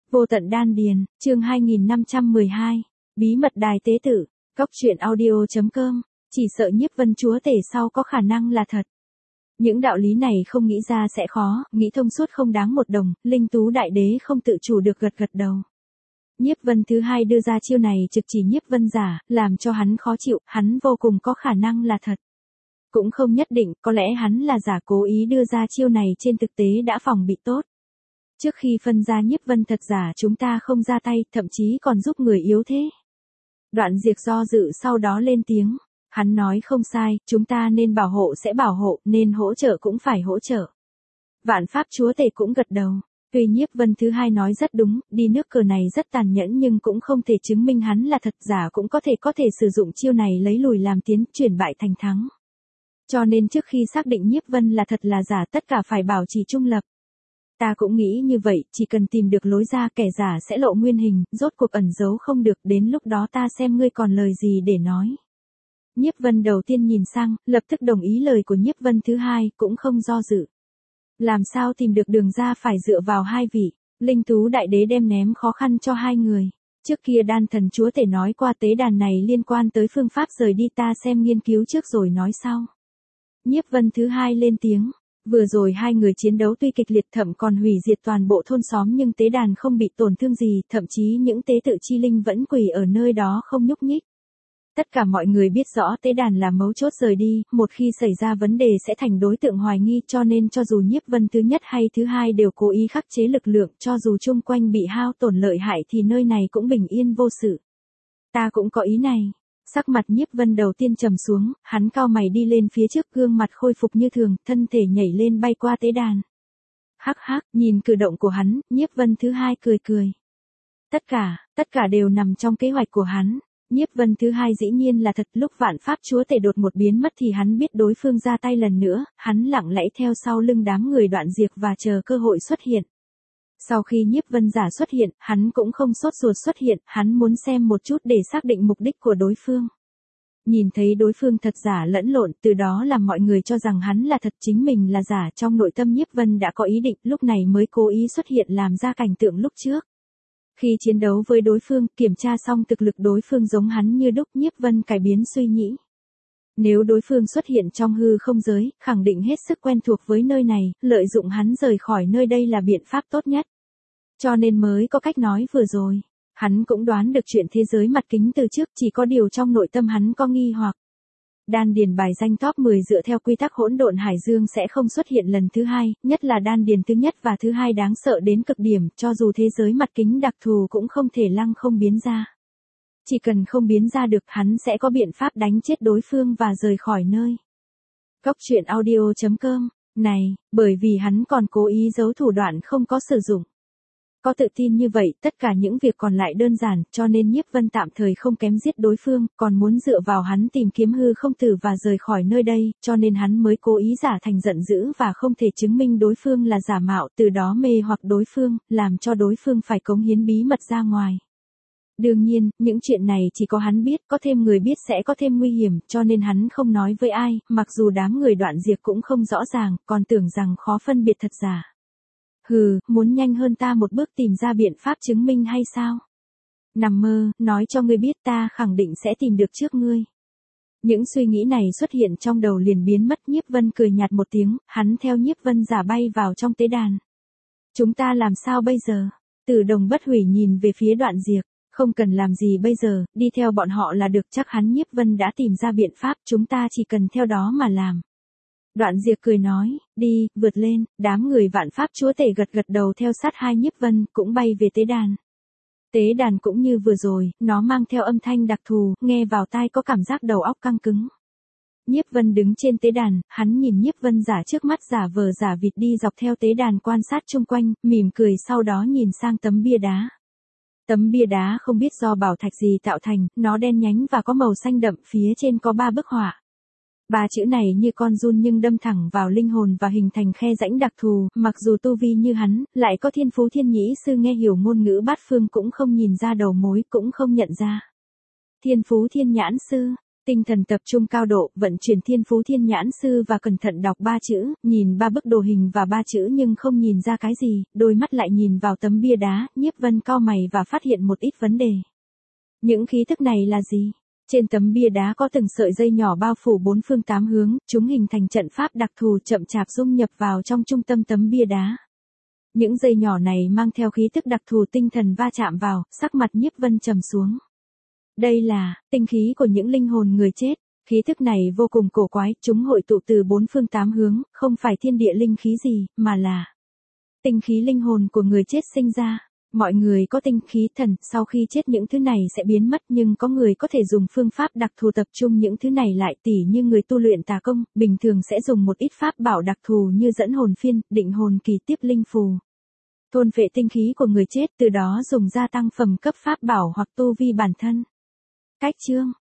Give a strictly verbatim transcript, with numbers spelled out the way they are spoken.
Vô tận đan điền, chương hai nghìn năm trăm mười hai, bí mật đài tế tử, cóc truyện audio.com, chỉ sợ Nhiếp Vân chúa tể sau có khả năng là thật. Những đạo lý này không nghĩ ra sẽ khó, nghĩ thông suốt không đáng một đồng, Linh Tú đại đế không tự chủ được gật gật đầu. Nhiếp Vân thứ hai đưa ra chiêu này trực chỉ Nhiếp Vân giả, làm cho hắn khó chịu, hắn vô cùng có khả năng là thật. Cũng không nhất định, có lẽ hắn là giả cố ý đưa ra chiêu này trên thực tế đã phòng bị tốt. Trước khi phân ra Nhiếp Vân thật giả chúng ta không ra tay, thậm chí còn giúp người yếu thế. Đoạn Diệt do dự sau đó lên tiếng. Hắn nói không sai, chúng ta nên bảo hộ sẽ bảo hộ, nên hỗ trợ cũng phải hỗ trợ. Vạn Pháp chúa tể cũng gật đầu. Tuy Nhiếp Vân thứ hai nói rất đúng, đi nước cờ này rất tàn nhẫn nhưng cũng không thể chứng minh hắn là thật, giả cũng có thể có thể sử dụng chiêu này lấy lùi làm tiến, chuyển bại thành thắng. Cho nên trước khi xác định Nhiếp Vân là thật là giả tất cả phải bảo trì trung lập. Ta cũng nghĩ như vậy, chỉ cần tìm được lối ra kẻ giả sẽ lộ nguyên hình, rốt cuộc ẩn giấu không được, đến lúc đó ta xem ngươi còn lời gì để nói. Nhiếp Vân đầu tiên nhìn sang, lập tức đồng ý lời của Nhiếp Vân thứ hai, cũng không do dự. Làm sao tìm được đường ra phải dựa vào hai vị, Linh Tú đại đế đem ném khó khăn cho hai người. Trước kia Đan thần chúa tể nói qua tế đàn này liên quan tới phương pháp rời đi, ta xem nghiên cứu trước rồi nói sau. Nhiếp Vân thứ hai lên tiếng. Vừa rồi hai người chiến đấu tuy kịch liệt thậm còn hủy diệt toàn bộ thôn xóm nhưng tế đàn không bị tổn thương gì, thậm chí những tế tự chi linh vẫn quỳ ở nơi đó không nhúc nhích. Tất cả mọi người biết rõ tế đàn là mấu chốt rời đi, một khi xảy ra vấn đề sẽ thành đối tượng hoài nghi, cho nên cho dù Nhiếp Vân thứ nhất hay thứ hai đều cố ý khắc chế lực lượng, cho dù chung quanh bị hao tổn lợi hại thì nơi này cũng bình yên vô sự. Ta cũng có ý này. Sắc mặt Nhiếp Vân đầu tiên trầm xuống, hắn cau mày đi lên phía trước, gương mặt khôi phục như thường, thân thể nhảy lên bay qua tế đàn. Hắc hắc, nhìn cử động của hắn, Nhiếp Vân thứ hai cười cười. Tất cả, tất cả đều nằm trong kế hoạch của hắn. Nhiếp Vân thứ hai dĩ nhiên là thật, lúc Vạn Pháp chúa tể đột một biến mất thì hắn biết đối phương ra tay lần nữa, hắn lặng lẽ theo sau lưng đám người Đoạn Diệt và chờ cơ hội xuất hiện. Sau khi Nhiếp Vân giả xuất hiện, hắn cũng không sốt ruột xuất hiện, hắn muốn xem một chút để xác định mục đích của đối phương. Nhìn thấy đối phương thật giả lẫn lộn, từ đó làm mọi người cho rằng hắn là thật, chính mình là giả, trong nội tâm Nhiếp Vân đã có ý định, lúc này mới cố ý xuất hiện làm ra cảnh tượng lúc trước. Khi chiến đấu với đối phương, kiểm tra xong thực lực đối phương giống hắn như đúc, Nhiếp Vân cải biến suy nghĩ. Nếu đối phương xuất hiện trong hư không giới, khẳng định hết sức quen thuộc với nơi này, lợi dụng hắn rời khỏi nơi đây là biện pháp tốt nhất. Cho nên mới có cách nói vừa rồi. Hắn cũng đoán được chuyện thế giới mặt kính từ trước, chỉ có điều trong nội tâm hắn có nghi hoặc. Đan điền bài danh top mười dựa theo quy tắc hỗn độn hải dương sẽ không xuất hiện lần thứ hai, nhất là đan điền thứ nhất và thứ hai đáng sợ đến cực điểm, cho dù thế giới mặt kính đặc thù cũng không thể lăng không biến ra. Chỉ cần không biến ra được hắn sẽ có biện pháp đánh chết đối phương và rời khỏi nơi. Cóc truyện audio.com, này, bởi vì hắn còn cố ý giấu thủ đoạn không có sử dụng. Có tự tin như vậy, tất cả những việc còn lại đơn giản, cho nên Nhiếp Vân tạm thời không kém giết đối phương, còn muốn dựa vào hắn tìm kiếm hư không tử và rời khỏi nơi đây, cho nên hắn mới cố ý giả thành giận dữ và không thể chứng minh đối phương là giả mạo, từ đó mê hoặc đối phương, làm cho đối phương phải cống hiến bí mật ra ngoài. Đương nhiên, những chuyện này chỉ có hắn biết, có thêm người biết sẽ có thêm nguy hiểm, cho nên hắn không nói với ai, mặc dù đám người Đoạn Diệt cũng không rõ ràng, còn tưởng rằng khó phân biệt thật giả. Hừ, muốn nhanh hơn ta một bước tìm ra biện pháp chứng minh hay sao? Nằm mơ, nói cho ngươi biết ta khẳng định sẽ tìm được trước ngươi. Những suy nghĩ này xuất hiện trong đầu liền biến mất. Nhiếp Vân cười nhạt một tiếng, hắn theo Nhiếp Vân giả bay vào trong tế đàn. Chúng ta làm sao bây giờ? Từ Đồng Bất Hủy nhìn về phía Đoạn Diệt, không cần làm gì bây giờ, đi theo bọn họ là được, chắc hắn Nhiếp Vân đã tìm ra biện pháp, chúng ta chỉ cần theo đó mà làm. Đoạn Diệt cười nói, đi, vượt lên, đám người Vạn Pháp chúa tể gật gật đầu theo sát hai Nhiếp Vân, cũng bay về tế đàn. Tế đàn cũng như vừa rồi, nó mang theo âm thanh đặc thù, nghe vào tai có cảm giác đầu óc căng cứng. Nhiếp Vân đứng trên tế đàn, hắn nhìn Nhiếp Vân giả trước mắt giả vờ giả vịt đi dọc theo tế đàn quan sát chung quanh, mỉm cười sau đó nhìn sang tấm bia đá. Tấm bia đá không biết do bảo thạch gì tạo thành, nó đen nhánh và có màu xanh đậm, phía trên có ba bức họa. Ba chữ này như con giun nhưng đâm thẳng vào linh hồn và hình thành khe rãnh đặc thù, mặc dù tu vi như hắn, lại có thiên phú thiên nhĩ sư nghe hiểu ngôn ngữ bát phương cũng không nhìn ra đầu mối, cũng không nhận ra. Thiên phú thiên nhãn sư, Tinh thần tập trung cao độ, vận chuyển thiên phú thiên nhãn sư và cẩn thận đọc ba chữ, nhìn ba bức đồ hình và ba chữ nhưng không nhìn ra cái gì, đôi mắt lại nhìn vào tấm bia đá, Nhiếp Vân cau mày và phát hiện một ít vấn đề. Những khí thức này là gì? Trên tấm bia đá có từng sợi dây nhỏ bao phủ bốn phương tám hướng, chúng hình thành trận pháp đặc thù chậm chạp dung nhập vào trong trung tâm tấm bia đá. Những dây nhỏ này mang theo khí tức đặc thù, tinh thần va chạm vào, sắc mặt Nhiếp Vân trầm xuống. Đây là tinh khí của những linh hồn người chết, khí thức này vô cùng cổ quái, chúng hội tụ từ bốn phương tám hướng, không phải thiên địa linh khí gì, mà là tinh khí linh hồn của người chết sinh ra. Mọi người có tinh khí thần, sau khi chết những thứ này sẽ biến mất, nhưng có người có thể dùng phương pháp đặc thù tập trung những thứ này lại, tỉ như người tu luyện tà công, bình thường sẽ dùng một ít pháp bảo đặc thù như dẫn hồn phiên, định hồn kỳ, tiếp linh phù. Thôn phệ tinh khí của người chết, từ đó dùng gia tăng phẩm cấp pháp bảo hoặc tu vi bản thân. Cách chương